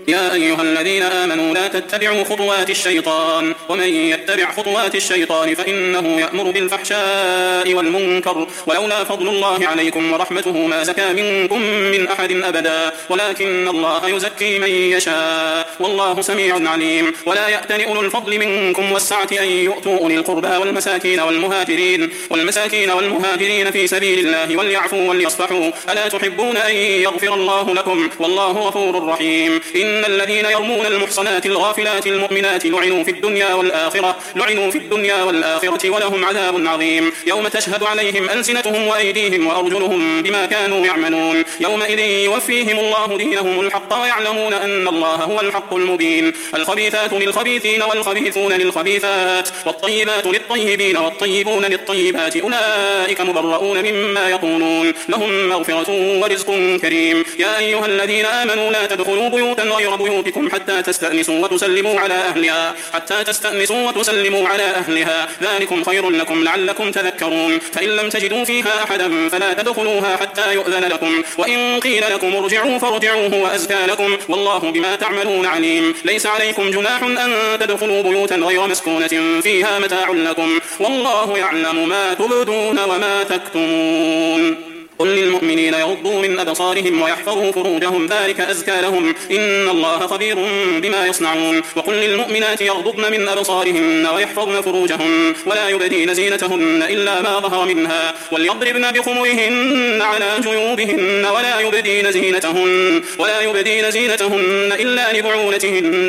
يا أيها الذين آمنوا لا تتبعوا خطوات الشيطان ومن يتبع خطوات الشيطان فإنه يأمر بالفحشاء والمنكر ولولا فضل الله عليكم ورحمته ما زكى منكم من أحد أبدا ولكن الله يزكي من يشاء والله سميع عليم. ولا يأتل أولو الفضل منكم والسعة أن يؤتوا أولي القربى والمساكين والمهاجرين في سبيل الله وليعفوا وليصفحوا ألا تحبون أن يغفر الله لكم والله غفور رحيم. إن الذين يرمون المحصنات الغافلات المؤمنات لعنوا في الدنيا والآخرة ولهم عذاب عظيم يوم تشهد عليهم ألسنتهم وأيديهم وأرجلهم بما كانوا يعملون يومئذ يوفيهم الله دينهم الحق ويعلمون أن الله هو الحق المبين. الخبيثات للخبيثين والخبيثون للخبيثات والطيبات للطيبين والطيبون للطيبات أولئك مبرؤون مما يقولون لهم مغفرة ورزق كريم. يا أيها الذين آمنوا لا تدخلوا بيوتا غير بيوتكم حتى تستأنسوا وتسلموا على أهلها ذلكم خير لكم لعلكم تذكرون. فإن لم تجدوا فيها أحدا فلا تدخلوها حتى يؤذن لكم وإن قيل لكم ارجعوا فارجعوا هو أزكى لكم والله بما تعملون عليم. ليس عليكم جناح أن تدخلوا بيوتا غير مسكونة فيها متاع لكم والله يعلم ما تبدون وما تكتمون. قل للمؤمنين يغضوا من أبصارهم ويحفظوا فروجهم ذلك أزكى لهم إن الله خبير بما يصنعون. وقل للمؤمنات يغضضن من أبصارهن ويحفظن فروجهن ولا يبدين زينتهن إلا ما ظهر منها وليضربن بخمرهن على جيوبهن ولا يبدين زينتهن إلا لبعولتهن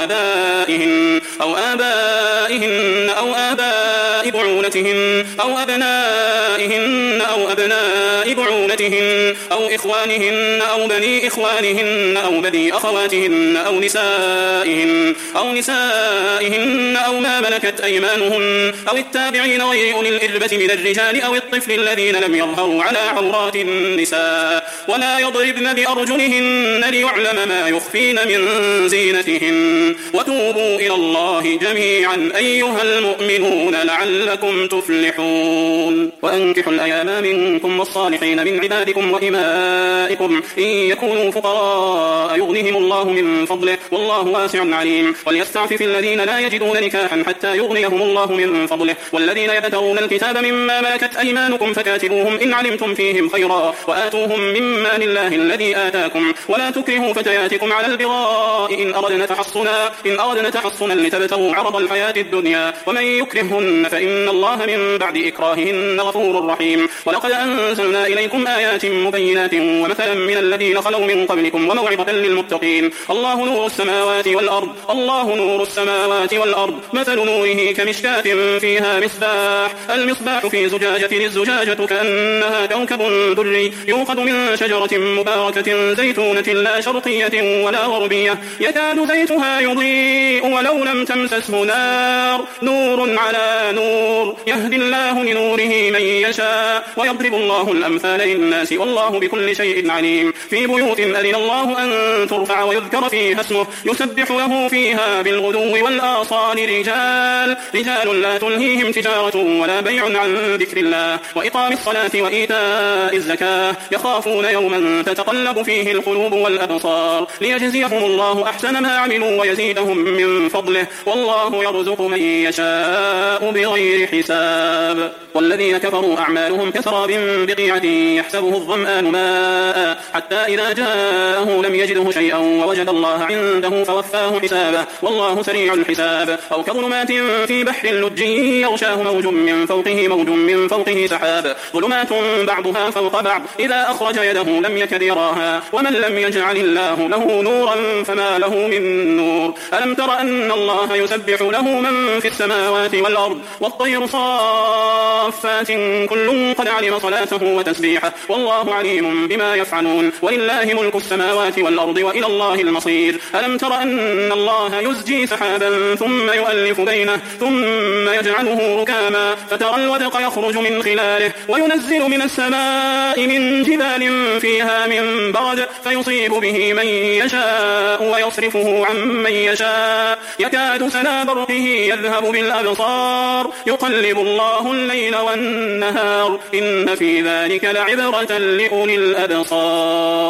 أو آبائهن أو آباء بعولتهن أو أبنائهن أو أبناء بعولتهن أو إخوانهن أو بني إخوانهن أو بني أخواتهن أو نسائهن أو ما ملكت أيمانهن أو التابعين غير أولي الإربة من الرجال أو الطفل الذين لم يظهروا على عورات النساء ولا يضربن بأرجلهن ليعلم ما يخفين من زينتهن. وتوبوا إلى الله جميعا أيها المؤمنون لعلكم تفلحون. وأنكحوا الأيام منكم والصالحين من عبادكم وإمائكم إن يكونوا فقراء يغنهم الله من فضله والله واسع عليم. وليستعفف الذين لا يجدون نكاحا حتى يغنيهم الله من فضله والذين يبتغون الكتاب مما ملكت أيمانكم فكاتبوهم إن علمتم فيهم خيرا وآتوهم مما لله الذي آتاكم ولا تكرهوا فتياتكم على البغاء إن أردنا تحصنا لتبتغوا عرض الحياة الدنيا ومن يكرههن فإن الله من بعد إكراههن غفور رحيم. ولقد أنزلنا إليكم آيات مبينات ومثلا من الذين خلوا من قبلكم وموعظة للمتقين. الله نور السماوات والأرض مثل نوره كمشكاة فيها المصباح في زجاجة الزجاجة كأنها كوكب دري يوقد من شجرة مباركة زيتونة لا شرقية ولا غربية يكاد زيتها يضيء ولو لم تمسسه نور على نور يهدي الله لنوره من يشاء ويضرب الله الأمثال للناس والله بكل شيء عليم. في بيوت أذن الله أن ترفع ويذكر فيها اسمه يسبح له فيها بالغدو والآصال رجال لا تلهيهم تجارة ولا بيع عن ذكر الله وإقام الصلاة وإيتاء الزكاة يخافون يوما تتقلب فيه القلوب والأبصار ليجزيهم الله أحسن ما عملوا ويزيدهم من فضله والله يرزق من يشاء بغير حساب. والذين كفروا أعمالهم كسراب بقيعة يحسبه الظمآن ماء حتى إذا جاءه لم يجده شيئا ووجد الله عنده فوفاه حسابه والله سريع الحساب. أو كظلمات في بحر لج يغشاه موج من فوقه سحاب ظلمات بعضها فوق بعض إذا أخرج يده لم يكد يراها ومن لم يجعل الله له نورا فما له من نور. ألم تر أن الله يسبح له من في السماوات والأرض والطير صافات كل قد علم صلاته وتسبيحه والله عليم بما يفعلون ولله ملك السماوات والأرض وإلى الله المصير. ألم تر أن الله يزجي سحابا ثم يؤلف بينه ثم يجعله ركاما فترى الودق يخرج من خلاله وينزل من السماء من جبال فيها من برد فيصيب به من يشاء ويصرفه عن من يشاء يكاد سنا برقه يذهب بالأبصار يقلب الله الليل والنهار إن في ذلك لعبرة لأولي الأبصار.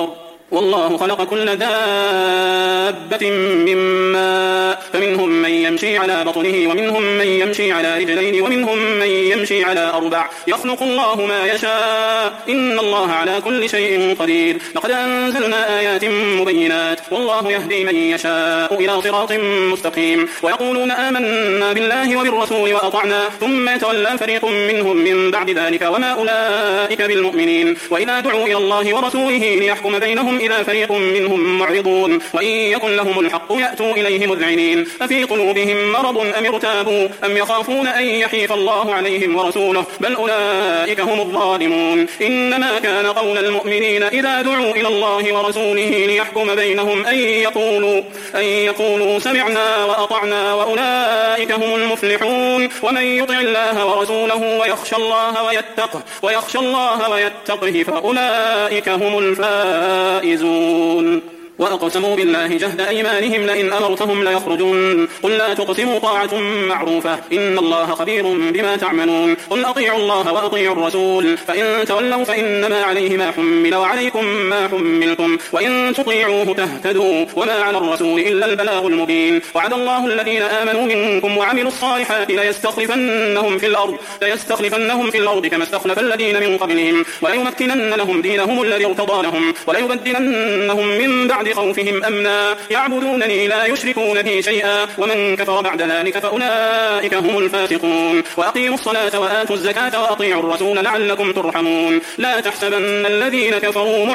والله خلق كل دابة من ماء فمنهم من يمشي على بطنه ومنهم من يمشي على رجلين ومنهم من يمشي على 4 يخلق الله ما يشاء إن الله على كل شيء قدير لقد أنزلنا آيات مبينات والله يهدي من يشاء إلى صراط مستقيم ويقولون آمنا بالله وبالرسول وأطعنا ثم يتولى فريق منهم من بعد ذلك وما أولئك بالمؤمنين وإذا دعوا إلى الله ورسوله ليحكم بينهم إذا فريق منهم معرضون وإن يكن لهم الحق يأتوا إليه مذعنين أفي قلوبهم مرض أم ارتابوا أم يخافون أن يحيف الله عليهم ورسوله بل أولئك هم الظالمون إنما كان قول المؤمنين إذا دعوا إلى الله ورسوله ليحكم بينهم أن يقولوا سمعنا وأطعنا وأولئك هم المفلحون ومن يطع الله ورسوله ويخشى الله ويتقه فأولئك هم الفائزون وأقسموا بالله جهد أيمانهم لئن أمرتهم ليخرجون قل لا تقسموا طاعة معروفة إن الله خبير بما تعملون قل أطيعوا الله وأطيعوا الرسول فإن تولوا فإنما عليه ما حمل وعليكم ما حملتم وإن تطيعوه تهتدوا وما على الرسول إلا البلاغ المبين وعد الله الذين آمنوا منكم وعملوا الصالحات ليستخلفنهم في الأرض كما استخلف الذين من قبلهم وليمكنن لهم دينهم الذي ارتضى لهم وليبدلنهم من بعد خوفهم أمنا يعبدونني لا يشركون بي شيئا ومن كفر بعد ذلك فأولئك هم الفاسقون وأقيموا الصلاة وآتوا الزكاة وأطيعوا الرسول لعلكم ترحمون لا تحسبن الذين كفروا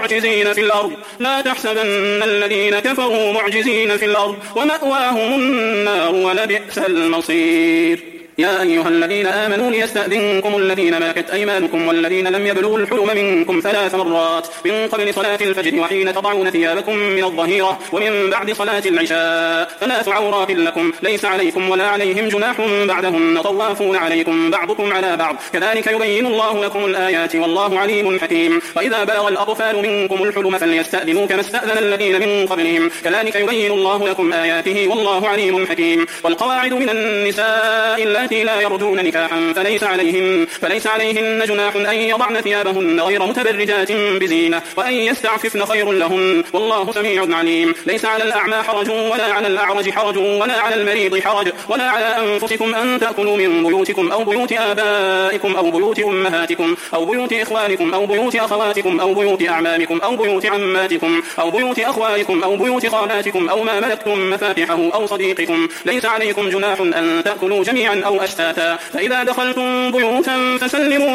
معجزين في الأرض ومأواهم النار ولبئس المصير يا أيها الذين آمنوا ليستأذنكم الذين ملكت أيمانكم والذين لم يبلغوا الحلم منكم 3 مرات من قبل صلاة الفجر وحين تضعون ثيابكم من الظهيرة ومن بعد صلاة العشاء 3 عورات لكم ليس عليكم ولا عليهم جناح بعدهن طوافون عليكم بعضكم على بعض كذلك يبين الله لكم الآيات والله عليم حكيم وإذا بلغ الأطفال منكم الحلم فليستأذنوا كما استأذن الذين من قبلهم كذلك يبين الله لكم آياته والله عليم حكيم والقواعد من النساء اللاتي لا يرجون نكاحا فليس عليهن جناح أن يضعن ثيابهن غير متبرجات بزينة وأن يستعففن خير لهن والله سميع عليم ليس على الأعمى حرج ولا على الأعرج حرج ولا على المريض حرج ولا على أنفسكم أن تأكلوا من بيوتكم أو بيوت آبائكم أو بيوت أمهاتكم أو بيوت إخوانكم أو بيوت أخواتكم أو بيوت أعمامكم أو بيوت عماتكم أو بيوت أخوالكم أو بيوت خالاتكم أو ما ملكتم مفاتحه أو صديقكم ليس عليكم جناح أن تأكلوا جميعا أو أشتاتا فإذا دخلتم بيوتا فسلموا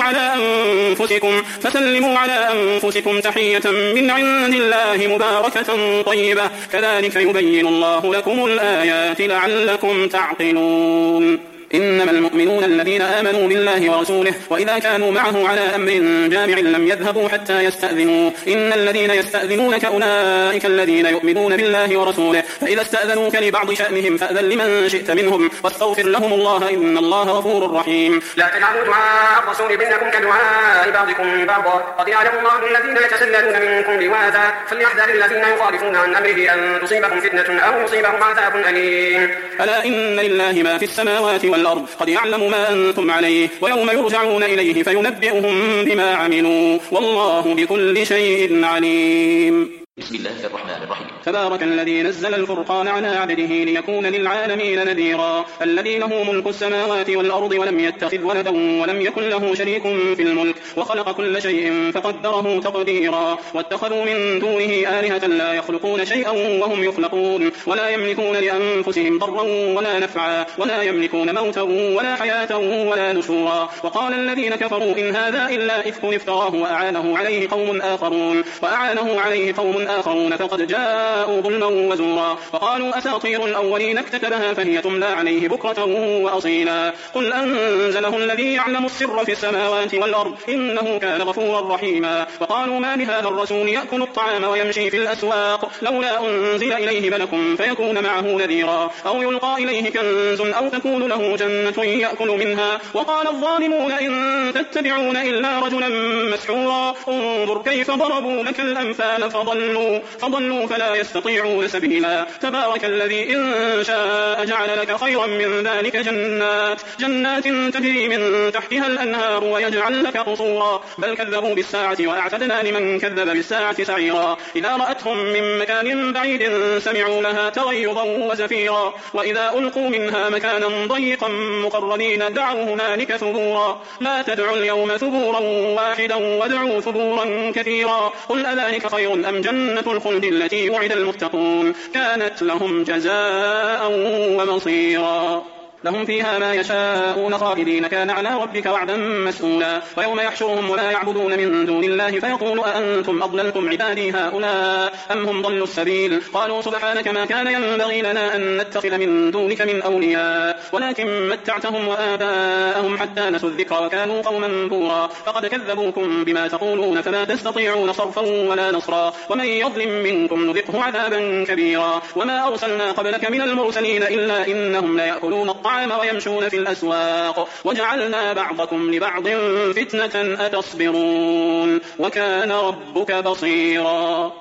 على أنفسكم تحية من عند الله مباركة طيبة كذلك يبين الله لكم الآيات لعلكم تعقلون إنما المؤمنون الذين آمنوا بالله ورسوله وإذا كانوا معه على أمر جامع لم يذهبوا حتى يستأذنوه إن الذين يستأذنونك أولئك الذين يؤمنون بالله ورسوله فإذا استأذنوك لبعض شأنهم فأذن لمن شئت منهم واستغفر لهم الله إن الله غفور رحيم لا تجعلوا دعاء الرسول بينكم كدعاء بعضكم بعضا قد يعلم الله الذين يتسللون منكم لواذا فليحذر الذين يخالفون عن أمره أن تصيبهم فتنة أو يصيبهم عذاب أليم ألا إن لله ما في السماوات والأرض قد يعلم ما أنتم عليه ويوم يرجعون إليه فينبئهم بما عملوا والله بكل شيء عليم بسم الله الرحمن الرحيم تبارك الذي نزل الفرقان على عبده ليكون للعالمين نذيرا الذي له ملك السماوات والأرض ولم يتخذ ولدا ولم يكن له شريك في الملك وخلق كل شيء فقدره تقديرا واتخذوا من دونه آلهة لا يخلقون شيئا وهم يخلقون ولا يملكون لأنفسهم ضرا ولا نفعا ولا يملكون موتا ولا حياة ولا نشورا وقال الذين كفروا إن هذا إلا إفك افتراه وأعانه عليه قوم آخرون فقد جاءوا ظلما وزورا وقالوا أساطير الأولين اكتتبها فهي تملى عليه بكرة وأصيلا قل أنزله الذي يعلم السر في السماوات والأرض إنه كان غفورا رحيما وقالوا ما لهذا الرسول يأكل الطعام ويمشي في الأسواق لولا أنزل إليه ملك فيكون معه نذيرا أو يلقى إليه كنز أو تكون له جنة يأكل منها وقال الظالمون إن تتبعون إلا رجلا مسحورا انظر كيف ضربوا لك الأمثال فضلوا يستطيعون سبيلا. تبارك الذي إن شاء جعل لك خيرا من ذلك جنات تجري من تحتها الأنهار ويجعل لك قصورا، بل كذبوا بالساعة وأعتدنا لمن كذب بالساعة سعيرا. إذا رأتهم من مكان بعيد سمعوا لها تغيظا وزفيرا، وإذا ألقوا منها مكانا ضيقا مقرنين دعوا هنالك ثبورا. لا تدعوا اليوم ثبورا واحدا وادعوا ثبورا كثيرا. قل أذلك خير أم جنة الخلد التي وعد المتقون كانت لهم جزاء ومصيرا. لهم فيها ما يشاءون خالدين كان على ربك وعدا مسئولا. ويوم يحشرهم ولا يعبدون من دون الله فيقول أأنتم أضللتم عبادي هؤلاء أم هم ضلوا السبيل. قالوا سبحانك ما كان ينبغي لنا أن نتخذ من دونك من أولياء ولكن متعتهم وآباءهم حتى نسوا الذكر وكانوا قوما بورا. فقد كذبوكم بما تقولون فما تستطيعون صرفا ولا نصرا. ومن يظلم منكم نذقه عذابا كبيرا. وما أرسلنا قبلك من المرسلين إلا إنهم ليأكلون الطعام ويمشون في الأسواق وجعلنا بعضكم لبعض فتنة أتصبرون وكان ربك بصيرا.